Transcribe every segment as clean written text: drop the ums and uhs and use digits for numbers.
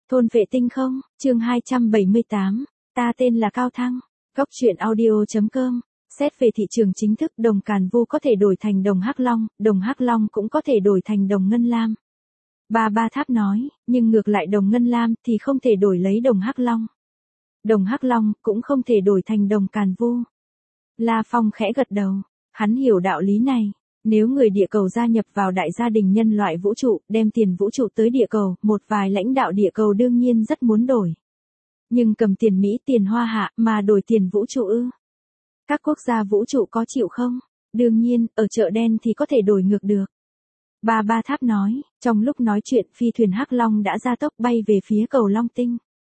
Thôn vệ tinh không, chương 278, ta tên là Cao Thăng, góc truyện audio.com. Xét về thị trường chính thức, đồng Càn Vu có thể đổi thành đồng Hắc Long cũng có thể đổi thành đồng Ngân Lam. Ba Tháp nói, nhưng ngược lại đồng Ngân Lam thì không thể đổi lấy đồng Hắc Long. Đồng Hắc Long cũng không thể đổi thành đồng Càn Vu. La Phong khẽ gật đầu, hắn hiểu đạo lý này. Nếu người địa cầu gia nhập vào đại gia đình nhân loại vũ trụ, đem tiền vũ trụ tới địa cầu, một vài lãnh đạo địa cầu đương nhiên rất muốn đổi. Nhưng cầm tiền Mỹ, tiền Hoa Hạ mà đổi tiền vũ trụ ư? Các quốc gia vũ trụ có chịu không? Đương nhiên, ở chợ đen thì có thể đổi ngược được. Ba Tháp nói, trong lúc nói chuyện phi thuyền Hắc Long đã ra tốc bay về phía cầu Long Tinh.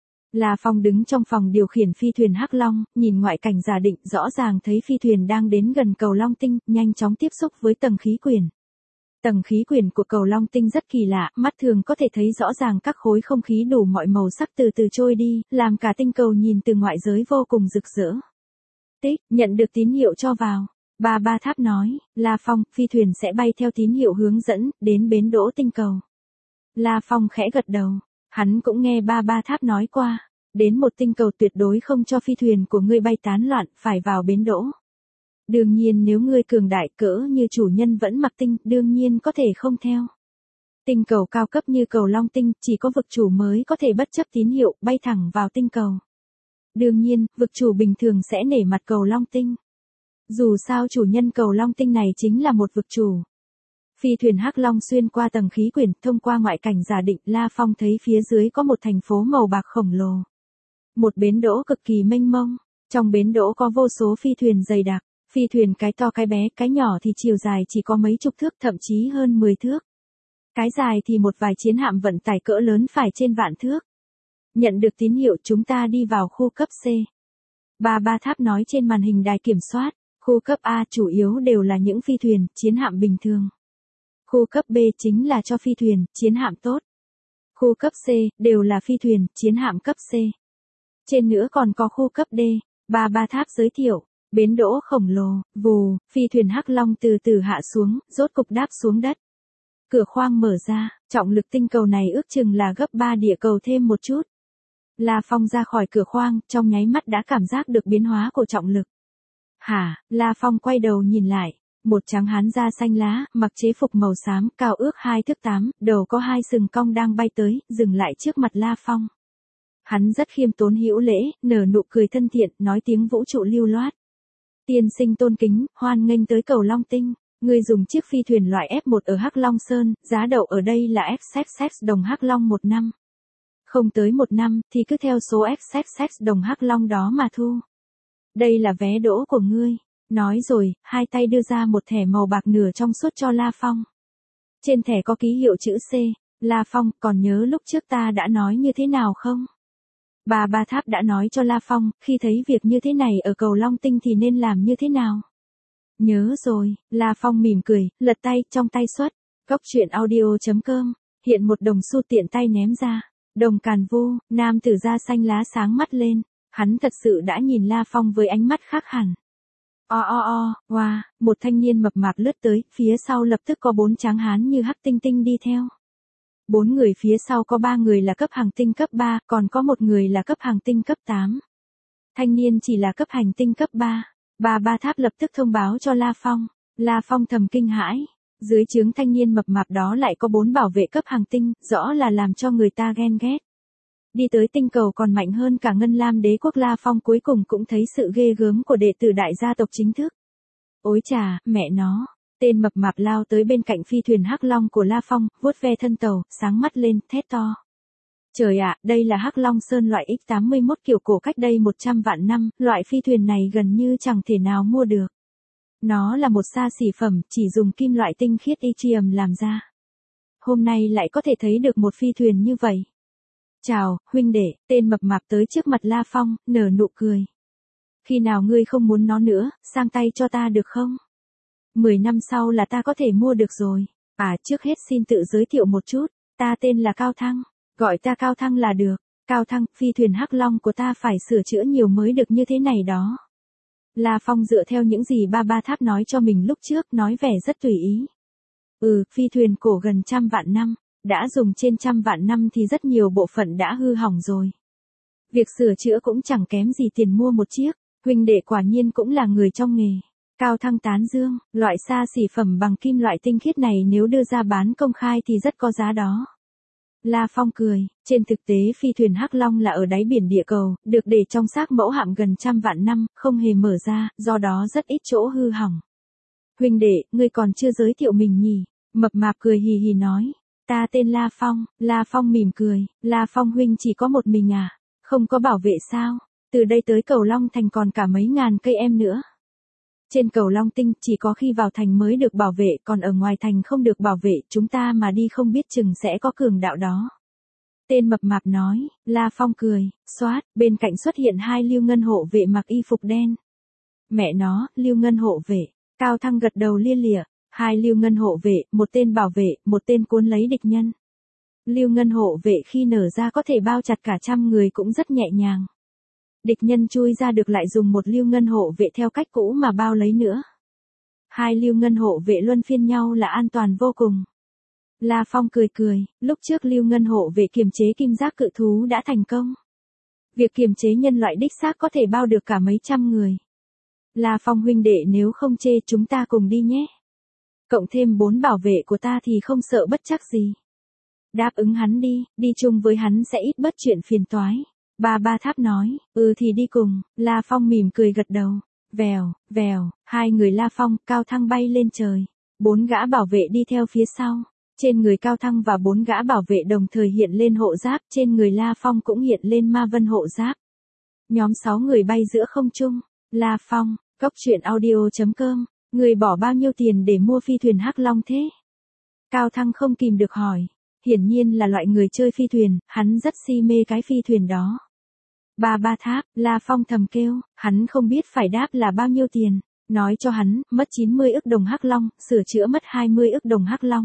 La Phong đứng trong phòng điều khiển phi thuyền Hắc Long, nhìn ngoại cảnh giả định, rõ ràng thấy phi thuyền đang đến gần cầu Long Tinh, nhanh chóng tiếp xúc với tầng khí quyển. Tầng khí quyển của cầu Long Tinh rất kỳ lạ, mắt thường có thể thấy rõ ràng các khối không khí đủ mọi màu sắc từ từ trôi đi, làm cả tinh cầu nhìn từ ngoại giới vô cùng rực rỡ. Tích, nhận được tín hiệu cho vào. Ba Tháp nói, La Phong, phi thuyền sẽ bay theo tín hiệu hướng dẫn, đến bến đỗ tinh cầu. La Phong khẽ gật đầu. Hắn cũng nghe ba Tháp nói qua, đến một tinh cầu tuyệt đối không cho phi thuyền của ngươi bay tán loạn, phải vào bến đỗ. Đương nhiên nếu ngươi cường đại cỡ như chủ nhân vẫn mặc tinh, đương nhiên có thể không theo. Tinh cầu cao cấp như cầu Long Tinh, chỉ có vực chủ mới có thể bất chấp tín hiệu, bay thẳng vào tinh cầu. Đương nhiên, vực chủ bình thường sẽ nể mặt cầu Long Tinh. Dù sao chủ nhân cầu Long Tinh này chính là một vực chủ. Phi thuyền Hắc Long xuyên qua tầng khí quyển, thông qua ngoại cảnh giả định, La Phong thấy phía dưới có một thành phố màu bạc khổng lồ. Một bến đỗ cực kỳ mênh mông, trong bến đỗ có vô số phi thuyền dày đặc, phi thuyền cái to cái bé, cái nhỏ thì chiều dài chỉ có mấy chục thước, thậm chí hơn 10 thước. Cái dài thì một vài chiến hạm vận tải cỡ lớn phải trên vạn thước. Nhận được tín hiệu chúng ta đi vào khu cấp C. Ba Tháp nói trên màn hình đài kiểm soát, khu cấp A chủ yếu đều là những phi thuyền, chiến hạm bình thường. Khu cấp B chính là cho phi thuyền, chiến hạm tốt. Khu cấp C, đều là phi thuyền, chiến hạm cấp C. Trên nữa còn có khu cấp D, Ba Tháp giới thiệu, bến đỗ khổng lồ, vù, phi thuyền Hắc Long từ từ hạ xuống, rốt cục đáp xuống đất. Cửa khoang mở ra, trọng lực tinh cầu này ước chừng là gấp 3 địa cầu thêm một chút. La Phong ra khỏi cửa khoang, trong nháy mắt đã cảm giác được biến hóa của trọng lực. Hả, La Phong quay đầu nhìn lại. Một tráng hán da xanh lá, mặc chế phục màu xám, cao ước 2 thước 8, đầu có 2 sừng cong đang bay tới, dừng lại trước mặt La Phong. Hắn rất khiêm tốn hữu lễ, nở nụ cười thân thiện, nói tiếng vũ trụ lưu loát. Tiên sinh tôn kính, hoan nghênh tới cầu Long Tinh. Người dùng chiếc phi thuyền loại F1 ở Hắc Long Sơn, giá đậu ở đây là XXX đồng Hắc Long 1 năm. Không tới 1 năm, thì cứ theo số XXX đồng Hắc Long đó mà thu. Đây là vé đỗ của ngươi. Nói rồi, hai tay đưa ra một thẻ màu bạc nửa trong suốt cho La Phong. Trên thẻ có ký hiệu chữ C. La Phong, còn nhớ lúc trước ta đã nói như thế nào không? Ba Tháp đã nói cho La Phong, khi thấy việc như thế này ở cầu Long Tinh thì nên làm như thế nào? Nhớ rồi, La Phong mỉm cười, lật tay, trong tay xuất. Góc truyện audio.com, hiện một đồng xu tiện tay ném ra. Đồng Càn Vu, nam tử da xanh lá sáng mắt lên. Hắn thật sự đã nhìn La Phong với ánh mắt khác hẳn. Wow, một thanh niên mập mạp lướt tới, phía sau lập tức có 4 tráng hán như hắc tinh tinh đi theo. 4 người phía sau có 3 người là cấp hành tinh cấp 3, còn có 1 người là cấp hành tinh cấp 8. Thanh niên chỉ là cấp hành tinh cấp 3. Ba Tháp lập tức thông báo cho La Phong. La Phong thầm kinh hãi. Dưới trướng thanh niên mập mạp đó lại có 4 bảo vệ cấp hành tinh, rõ là làm cho người ta ghen ghét. Đi tới tinh cầu còn mạnh hơn cả Ngân Lam đế quốc. La Phong cuối cùng cũng thấy sự ghê gớm của đệ tử đại gia tộc chính thức. Ôi chà, mẹ nó. Tên mập mạp lao tới bên cạnh phi thuyền Hắc Long của La Phong, vuốt ve thân tàu, sáng mắt lên, thét to. Trời ạ, đây là Hắc Long Sơn loại X81 kiểu cổ cách đây 100 vạn năm, loại phi thuyền này gần như chẳng thể nào mua được. Nó là một xa xỉ phẩm, chỉ dùng kim loại tinh khiết yttrium làm ra. Hôm nay lại có thể thấy được một phi thuyền như vậy. Chào, huynh đệ, tên mập mạp tới trước mặt La Phong, nở nụ cười. Khi nào ngươi không muốn nó nữa, sang tay cho ta được không? 10 năm sau là ta có thể mua được rồi. Trước hết xin tự giới thiệu một chút, ta tên là Cao Thăng, gọi ta Cao Thăng là được. Cao Thăng, phi thuyền Hắc Long của ta phải sửa chữa nhiều mới được như thế này đó. La Phong dựa theo những gì ba Tháp nói cho mình lúc trước, nói vẻ rất tùy ý. Phi thuyền cổ gần trăm vạn năm. đã dùng trên trăm vạn năm thì rất nhiều bộ phận đã hư hỏng rồi. Việc sửa chữa cũng chẳng kém gì tiền mua một chiếc, huynh đệ quả nhiên cũng là người trong nghề. Cao Thăng tán dương, loại xa xỉ phẩm bằng kim loại tinh khiết này nếu đưa ra bán công khai thì rất có giá đó. La Phong cười, trên thực tế phi thuyền Hắc Long là ở đáy biển địa cầu, được để trong xác mẫu hạm gần trăm vạn năm, không hề mở ra, do đó rất ít chỗ hư hỏng. Huynh đệ, ngươi còn chưa giới thiệu mình nhỉ? Mập mạp cười hì hì nói, ta tên La Phong. La Phong mỉm cười, La Phong huynh chỉ có một mình à? Không có bảo vệ sao? Từ đây tới cầu Long Thành còn cả mấy ngàn cây em nữa. Trên cầu Long Tinh chỉ có khi vào thành mới được bảo vệ, còn ở ngoài thành không được bảo vệ, chúng ta mà đi không biết chừng sẽ có cường đạo đó. Tên mập mạp nói, La Phong cười, xoát, bên cạnh xuất hiện hai Lưu Ngân hộ vệ mặc y phục đen. Mẹ nó, Lưu Ngân hộ vệ, Cao Thăng gật đầu lia lịa, hai Lưu Ngân hộ vệ, một tên bảo vệ, một tên cuốn lấy địch nhân. Lưu Ngân hộ vệ khi nở ra có thể bao chặt cả trăm người cũng rất nhẹ nhàng. Địch nhân chui ra được lại dùng một Lưu Ngân hộ vệ theo cách cũ mà bao lấy nữa. Hai Lưu Ngân hộ vệ luân phiên nhau là an toàn vô cùng. La Phong cười cười, lúc trước Lưu Ngân hộ vệ kiềm chế kim giác cự thú đã thành công. Việc kiềm chế nhân loại đích xác có thể bao được cả mấy trăm người. La Phong huynh đệ nếu không chê chúng ta cùng đi nhé. Cộng thêm 4 bảo vệ của ta thì không sợ bất trắc gì. Đáp ứng hắn đi chung với hắn sẽ ít bớt chuyện phiền toái. Ba Tháp nói, thì đi cùng. La Phong mỉm cười gật đầu. Vèo, vèo, hai người La Phong, Cao Thăng bay lên trời. 4 gã bảo vệ đi theo phía sau. Trên người Cao Thăng và 4 gã bảo vệ đồng thời hiện lên hộ giáp, trên người La Phong cũng hiện lên ma vân hộ giáp. Nhóm 6 người bay giữa không trung. La Phong, Cốc Truyện Audio.com, người bỏ bao nhiêu tiền để mua phi thuyền Hắc Long thế? Cao Thăng không kìm được hỏi. Hiển nhiên là loại người chơi phi thuyền, hắn rất si mê cái phi thuyền đó. Ba Tháp, La Phong thầm kêu, hắn không biết phải đáp là bao nhiêu tiền. Nói cho hắn, mất 90 ức đồng Hắc Long, sửa chữa mất 20 ức đồng Hắc Long.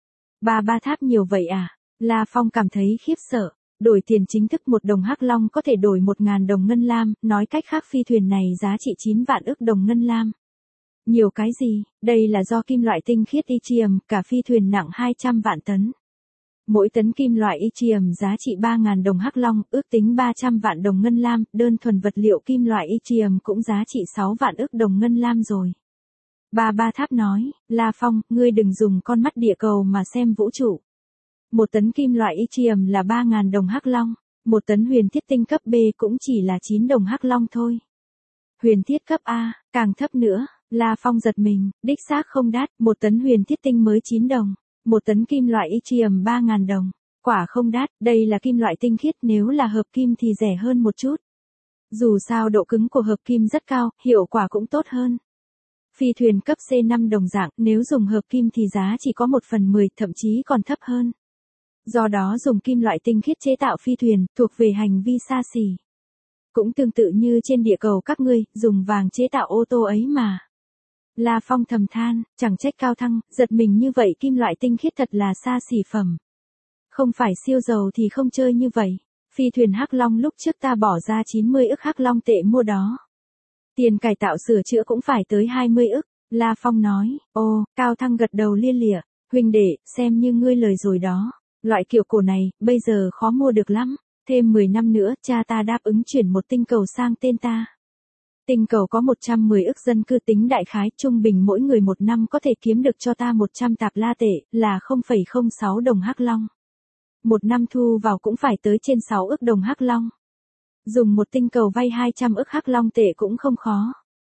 Ba Tháp nhiều vậy à? La Phong cảm thấy khiếp sợ. Đổi tiền chính thức 1 đồng Hắc Long có thể đổi 1.000 đồng ngân lam, nói cách khác phi thuyền này giá trị 9 vạn ức đồng ngân lam. Nhiều cái gì, đây là do kim loại tinh khiết yttrium, cả phi thuyền nặng 200 vạn tấn. Mỗi tấn kim loại yttrium giá trị 3.000 đồng Hắc Long, ước tính 300 vạn đồng ngân lam, đơn thuần vật liệu kim loại yttrium cũng giá trị 6 vạn ức đồng ngân lam rồi. Ba Tháp nói, La Phong, ngươi đừng dùng con mắt địa cầu mà xem vũ trụ. 1 tấn kim loại yttrium là 3.000 đồng Hắc Long, 1 tấn huyền thiết tinh cấp B cũng chỉ là 9 đồng Hắc Long thôi. Huyền thiết cấp A, càng thấp nữa. La Phong giật mình, đích xác không đắt, 1 tấn huyền thiết tinh mới 9 đồng. 1 tấn kim loại yttrium 3.000 đồng. Quả không đắt, đây là kim loại tinh khiết, nếu là hợp kim thì rẻ hơn một chút. Dù sao độ cứng của hợp kim rất cao, hiệu quả cũng tốt hơn. Phi thuyền cấp C5 đồng dạng, nếu dùng hợp kim thì giá chỉ có 1/10, thậm chí còn thấp hơn. Do đó dùng kim loại tinh khiết chế tạo phi thuyền, thuộc về hành vi xa xỉ. Cũng tương tự như trên địa cầu các ngươi, dùng vàng chế tạo ô tô ấy mà. La Phong thầm than, chẳng trách Cao Thăng, giật mình như vậy, kim loại tinh khiết thật là xa xỉ phẩm. Không phải siêu giàu thì không chơi như vậy. Phi thuyền Hắc Long lúc trước ta bỏ ra 90 ức Hắc Long tệ mua đó. Tiền cải tạo sửa chữa cũng phải tới 20 ức. La Phong nói, Cao Thăng gật đầu lia lịa, huynh đệ, xem như ngươi lời rồi đó. Loại kiểu cổ này, bây giờ khó mua được lắm. Thêm 10 năm nữa, cha ta đáp ứng chuyển một tinh cầu sang tên ta. Tinh cầu có 110 ức dân cư, tính đại khái, trung bình mỗi người 1 năm có thể kiếm được cho ta 100 tạp la tệ, là 0,06 đồng Hắc Long. 1 năm thu vào cũng phải tới trên 6 ức đồng Hắc Long. Dùng một tinh cầu vay 200 ức Hắc Long tệ cũng không khó.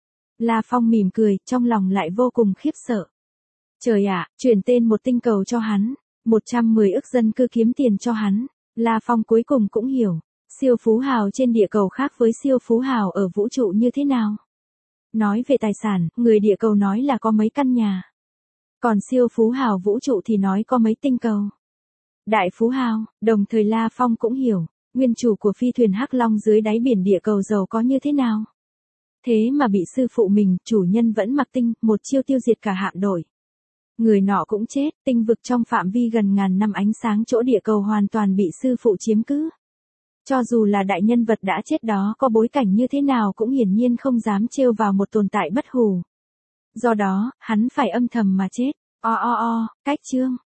La Phong mỉm cười, trong lòng lại vô cùng khiếp sợ. Trời ạ, chuyển tên một tinh cầu cho hắn, 110 ức dân cư kiếm tiền cho hắn. La Phong cuối cùng cũng hiểu, siêu phú hào trên địa cầu khác với siêu phú hào ở vũ trụ như thế nào. Nói về tài sản, người địa cầu nói là có mấy căn nhà. Còn siêu phú hào vũ trụ thì nói có mấy tinh cầu. Đại phú hào, đồng thời La Phong cũng hiểu, nguyên chủ của phi thuyền Hắc Long dưới đáy biển địa cầu giàu có như thế nào. Thế mà bị sư phụ mình, chủ nhân vẫn mặc tinh, một chiêu tiêu diệt cả hạm đội. Người nọ cũng chết, tinh vực trong phạm vi gần ngàn năm ánh sáng chỗ địa cầu hoàn toàn bị sư phụ chiếm cứ. Cho dù là đại nhân vật đã chết đó có bối cảnh như thế nào cũng hiển nhiên không dám trêu vào một tồn tại bất hủ. Do đó, hắn phải âm thầm mà chết. Cách chương.